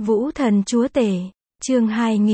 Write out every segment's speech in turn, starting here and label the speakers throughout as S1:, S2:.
S1: Vũ thần chúa tể, chương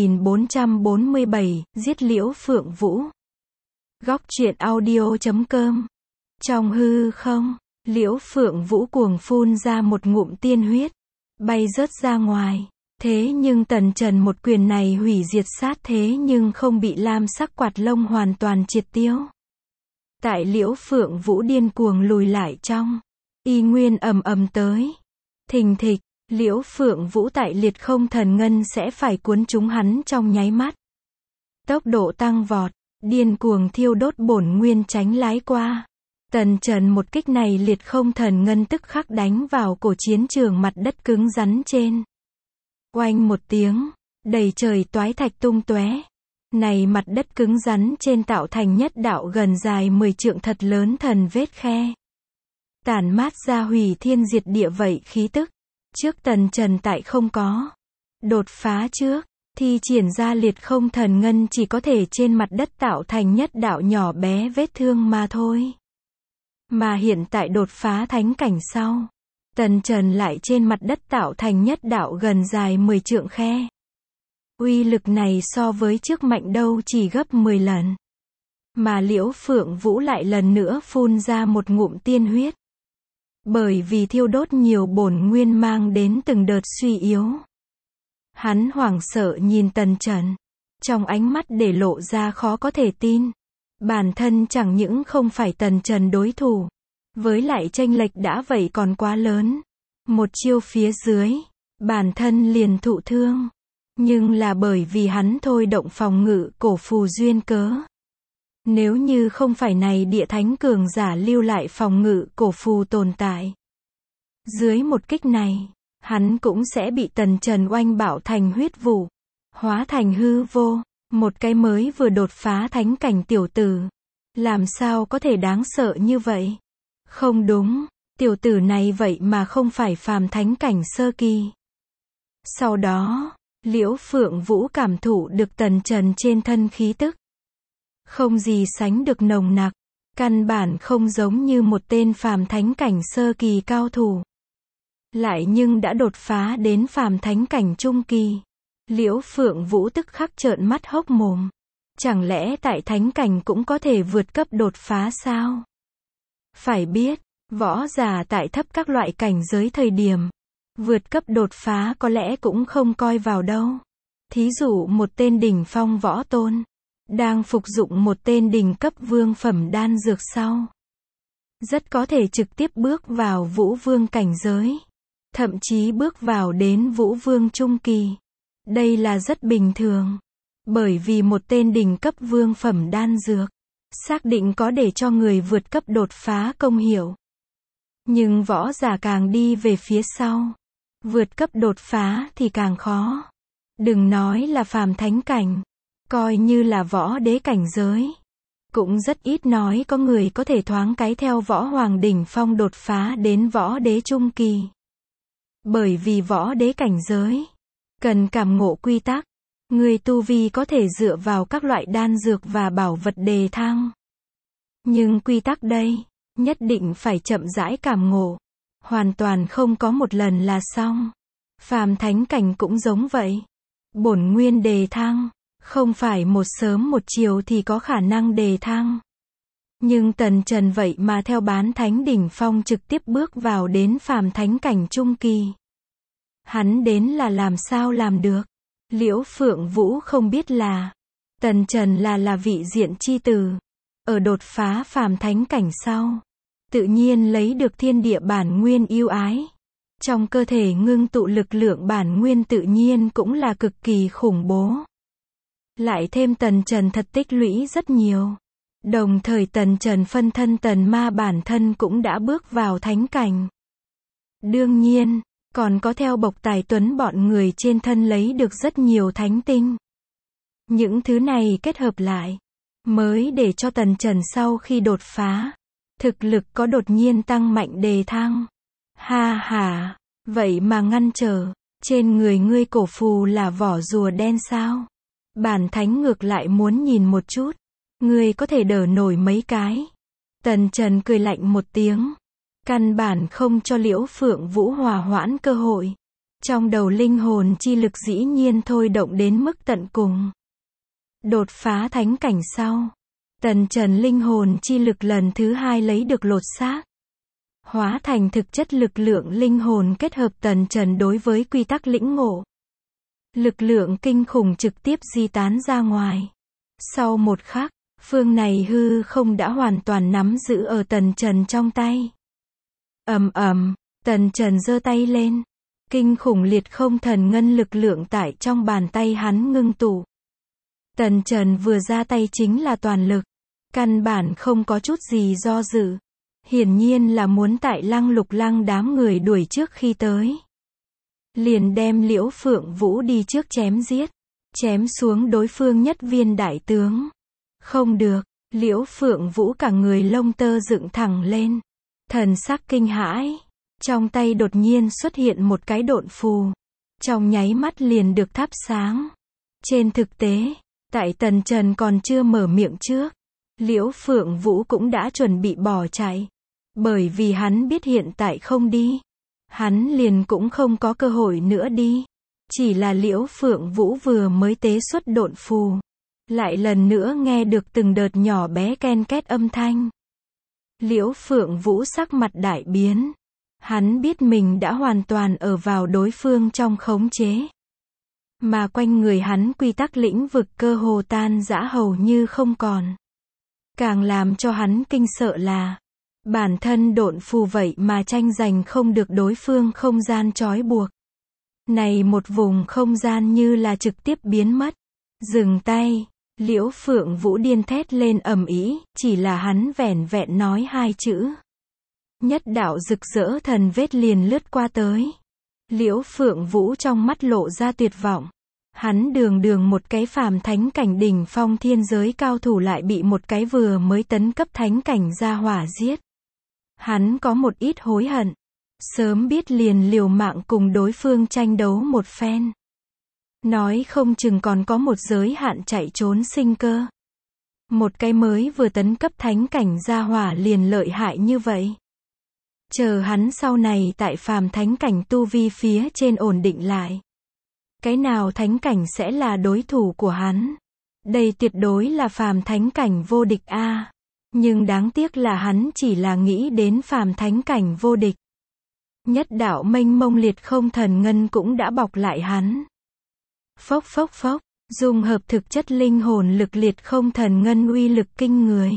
S1: 2447, giết Liễu Phượng Vũ. Góc truyện audio.com. Trong hư không, Liễu Phượng Vũ cuồng phun ra một ngụm tiên huyết, bay rớt ra ngoài. Thế nhưng Tần Trần một quyền này hủy diệt sát thế nhưng không bị lam sắc quạt lông hoàn toàn triệt tiêu. Tại Liễu Phượng Vũ điên cuồng lùi lại trong, y nguyên ầm ầm tới. Thình thịch, Liễu Phượng Vũ tại liệt không thần ngân sẽ phải cuốn chúng hắn trong nháy mắt. Tốc độ tăng vọt, điên cuồng thiêu đốt bổn nguyên tránh lái qua. Tần Trần một kích này liệt không thần ngân tức khắc đánh vào cổ chiến trường mặt đất cứng rắn trên. Oanh một tiếng, đầy trời toái thạch tung tóe. Này mặt đất cứng rắn trên tạo thành nhất đạo gần dài 10 trượng thật lớn thần vết khe. Tản mát ra hủy thiên diệt địa vậy khí tức. Trước Tần Trần tại không có đột phá trước, thi triển ra liệt không thần ngân chỉ có thể trên mặt đất tạo thành nhất đạo nhỏ bé vết thương mà thôi. Mà hiện tại đột phá thánh cảnh sau, Tần Trần lại trên mặt đất tạo thành nhất đạo gần dài 10 trượng khe. Uy lực này so với trước mạnh đâu chỉ gấp 10 lần. Mà Liễu Phượng Vũ lại lần nữa phun ra một ngụm tiên huyết. Bởi vì thiêu đốt nhiều bổn nguyên mang đến từng đợt suy yếu. Hắn hoảng sợ nhìn Tần Trần, trong ánh mắt để lộ ra khó có thể tin. Bản thân chẳng những không phải Tần Trần đối thủ, với lại chênh lệch đã vậy còn quá lớn. Một chiêu phía dưới, bản thân liền thụ thương. Nhưng là bởi vì hắn thôi động phòng ngự cổ phù duyên cớ. Nếu như không phải này địa thánh cường giả lưu lại phòng ngự cổ phù tồn tại, dưới một kích này, hắn cũng sẽ bị Tần Trần oanh bạo thành huyết vụ, hóa thành hư vô. Một cái mới vừa đột phá thánh cảnh tiểu tử, làm sao có thể đáng sợ như vậy? Không đúng, tiểu tử này vậy mà không phải phàm thánh cảnh sơ kỳ. Sau đó, Liễu Phượng Vũ cảm thụ được Tần Trần trên thân khí tức. Không gì sánh được nồng nặc, căn bản không giống như một tên phàm thánh cảnh sơ kỳ cao thủ. Lại nhưng đã đột phá đến phàm thánh cảnh trung kỳ. Liễu Phượng Vũ tức khắc trợn mắt hốc mồm. Chẳng lẽ tại thánh cảnh cũng có thể vượt cấp đột phá sao? Phải biết, võ giả tại thấp các loại cảnh giới thời điểm, vượt cấp đột phá có lẽ cũng không coi vào đâu. Thí dụ một tên đỉnh phong võ tôn, đang phục dụng một tên đỉnh cấp vương phẩm đan dược sau, rất có thể trực tiếp bước vào vũ vương cảnh giới. Thậm chí bước vào đến vũ vương trung kỳ. Đây là rất bình thường. Bởi vì một tên đỉnh cấp vương phẩm đan dược, xác định có để cho người vượt cấp đột phá công hiệu. Nhưng võ giả càng đi về phía sau, vượt cấp đột phá thì càng khó. Đừng nói là phàm thánh cảnh, coi như là võ đế cảnh giới, cũng rất ít nói có người có thể thoáng cái theo võ hoàng đỉnh phong đột phá đến võ đế trung kỳ. Bởi vì võ đế cảnh giới cần cảm ngộ quy tắc, người tu vi có thể dựa vào các loại đan dược và bảo vật đề thăng. Nhưng quy tắc đây, nhất định phải chậm rãi cảm ngộ, hoàn toàn không có một lần là xong. Phàm thánh cảnh cũng giống vậy. Bổn nguyên đề thăng, không phải một sớm một chiều thì có khả năng đề thăng. Nhưng Tần Trần vậy mà theo bán thánh đỉnh phong trực tiếp bước vào đến phàm thánh cảnh trung kỳ. Hắn đến là làm sao làm được? Liễu Phượng Vũ không biết là Tần Trần là vị diện chi tử. Ở đột phá phàm thánh cảnh sau, tự nhiên lấy được thiên địa bản nguyên yêu ái. Trong cơ thể ngưng tụ lực lượng bản nguyên tự nhiên cũng là cực kỳ khủng bố. Lại thêm Tần Trần thật tích lũy rất nhiều. Đồng thời Tần Trần phân thân Tần Ma bản thân cũng đã bước vào thánh cảnh. Đương nhiên, còn có theo Bộc Tài Tuấn bọn người trên thân lấy được rất nhiều thánh tinh. Những thứ này kết hợp lại, mới để cho Tần Trần sau khi đột phá, thực lực có đột nhiên tăng mạnh đề thăng. Ha ha, vậy mà ngăn trở, trên người ngươi cổ phù là vỏ rùa đen sao? Bản thánh ngược lại muốn nhìn một chút. Ngươi có thể đỡ nổi mấy cái. Tần Trần cười lạnh một tiếng. Căn bản không cho Liễu Phượng Vũ hòa hoãn cơ hội. Trong đầu linh hồn chi lực dĩ nhiên thôi động đến mức tận cùng. Đột phá thánh cảnh sau, Tần Trần linh hồn chi lực lần thứ 2 lấy được lột xác. Hóa thành thực chất lực lượng linh hồn kết hợp Tần Trần đối với quy tắc lĩnh ngộ. Lực lượng kinh khủng trực tiếp di tán ra ngoài. Sau một khắc, phương này hư không đã hoàn toàn nắm giữ ở Tần Trần trong tay. Ầm ầm, Tần Trần giơ tay lên. Kinh khủng liệt không thần ngân lực lượng tại trong bàn tay hắn ngưng tụ. Tần Trần vừa ra tay chính là toàn lực. Căn bản không có chút gì do dự. Hiển nhiên là muốn tại Lăng Lục Lăng đám người đuổi trước khi tới. Liền đem Liễu Phượng Vũ đi trước chém giết. Chém xuống đối phương nhất viên đại tướng. Không được, Liễu Phượng Vũ cả người lông tơ dựng thẳng lên. Thần sắc kinh hãi. Trong tay đột nhiên xuất hiện một cái độn phù. Trong nháy mắt liền được thắp sáng. Trên thực tế, tại Tần Trần còn chưa mở miệng trước, Liễu Phượng Vũ cũng đã chuẩn bị bỏ chạy. Bởi vì hắn biết hiện tại không đi, hắn liền cũng không có cơ hội nữa đi. Chỉ là Liễu Phượng Vũ vừa mới tế xuất độn phù, lại lần nữa nghe được từng đợt nhỏ bé ken két âm thanh. Liễu Phượng Vũ sắc mặt đại biến. Hắn biết mình đã hoàn toàn ở vào đối phương trong khống chế. Mà quanh người hắn quy tắc lĩnh vực cơ hồ tan rã hầu như không còn. Càng làm cho hắn kinh sợ là, bản thân độn phù vậy mà tranh giành không được đối phương không gian trói buộc. Này một vùng không gian như là trực tiếp biến mất. Dừng tay, Liễu Phượng Vũ điên thét lên ầm ĩ, chỉ là hắn vẻn vẹn nói 2 chữ. Nhất đạo rực rỡ thần vết liền lướt qua tới. Liễu Phượng Vũ trong mắt lộ ra tuyệt vọng. Hắn đường một cái phàm thánh cảnh đỉnh phong thiên giới cao thủ lại bị một cái vừa mới tấn cấp thánh cảnh gia hỏa giết. Hắn có một ít hối hận. Sớm biết liền liều mạng cùng đối phương tranh đấu một phen. Nói không chừng còn có một giới hạn chạy trốn sinh cơ. Một cái mới vừa tấn cấp thánh cảnh gia hỏa liền lợi hại như vậy. Chờ hắn sau này tại phàm thánh cảnh tu vi phía trên ổn định lại. Cái nào thánh cảnh sẽ là đối thủ của hắn? Đây tuyệt đối là phàm thánh cảnh vô địch a. Nhưng đáng tiếc là hắn chỉ là nghĩ đến phàm thánh cảnh vô địch. Nhất đạo mênh mông liệt không thần ngân cũng đã bọc lại hắn. Phốc phốc phốc, dung hợp thực chất linh hồn lực liệt không thần ngân uy lực kinh người.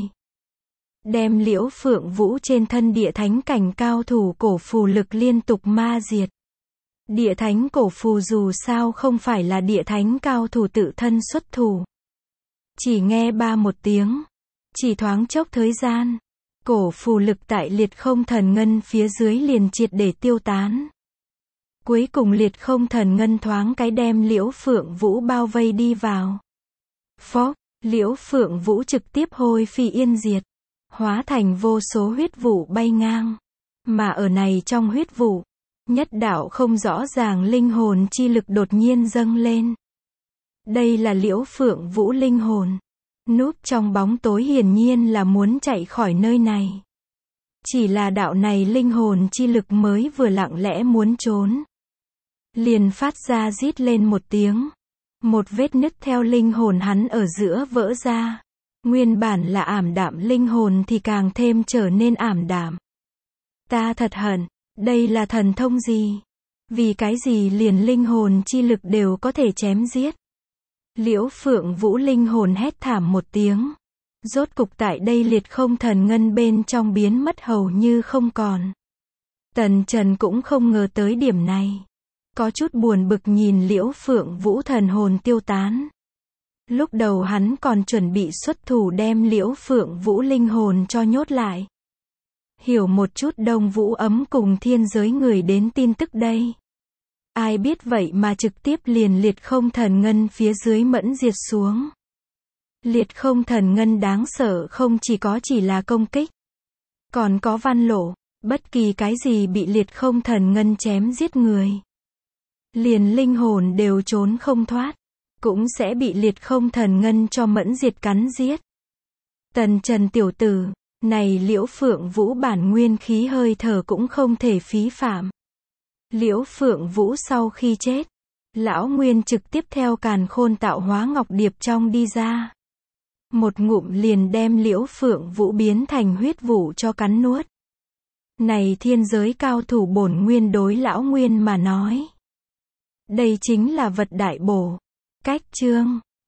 S1: Đem Liễu Phượng Vũ trên thân địa thánh cảnh cao thủ cổ phù lực liên tục ma diệt. Địa thánh cổ phù dù sao không phải là địa thánh cao thủ tự thân xuất thủ. Chỉ nghe ba một tiếng. Chỉ thoáng chốc thời gian. Cổ phù lực tại liệt không thần ngân phía dưới liền triệt để tiêu tán. Cuối cùng liệt không thần ngân thoáng cái đem Liễu Phượng Vũ bao vây đi vào. Phốc, Liễu Phượng Vũ trực tiếp hôi phi yên diệt. Hóa thành vô số huyết vụ bay ngang. Mà ở này trong huyết vụ, nhất đạo không rõ ràng linh hồn chi lực đột nhiên dâng lên. Đây là Liễu Phượng Vũ linh hồn. Núp trong bóng tối hiển nhiên là muốn chạy khỏi nơi này. Chỉ là đạo này linh hồn chi lực mới vừa lặng lẽ muốn trốn. Liền phát ra rít lên một tiếng. Một vết nứt theo linh hồn hắn ở giữa vỡ ra. Nguyên bản là ảm đạm linh hồn thì càng thêm trở nên ảm đạm. Ta thật hận, đây là thần thông gì? Vì cái gì liền linh hồn chi lực đều có thể chém giết? Liễu Phượng Vũ linh hồn hét thảm một tiếng. Rốt cục tại đây liệt không thần ngân bên trong biến mất hầu như không còn. Tần Trần cũng không ngờ tới điểm này. Có chút buồn bực nhìn Liễu Phượng Vũ thần hồn tiêu tán. Lúc đầu hắn còn chuẩn bị xuất thủ đem Liễu Phượng Vũ linh hồn cho nhốt lại. Hiểu một chút Đông Vũ Ấm cùng thiên giới người đến tin tức đây. Ai biết vậy mà trực tiếp liền liệt không thần ngân phía dưới mẫn diệt xuống. Liệt không thần ngân đáng sợ không chỉ là công kích. Còn có văn lộ, bất kỳ cái gì bị liệt không thần ngân chém giết người. Liền linh hồn đều trốn không thoát. Cũng sẽ bị liệt không thần ngân cho mẫn diệt cắn giết. Tần Trần tiểu tử, này Liễu Phượng Vũ bản nguyên khí hơi thở cũng không thể phí phạm. Liễu Phượng Vũ sau khi chết, lão Nguyên trực tiếp theo càn khôn tạo hóa ngọc điệp trong đi ra. Một ngụm liền đem Liễu Phượng Vũ biến thành huyết vụ cho cắn nuốt. Này thiên giới cao thủ bổn nguyên đối lão Nguyên mà nói, đây chính là vật đại bổ. Cách chương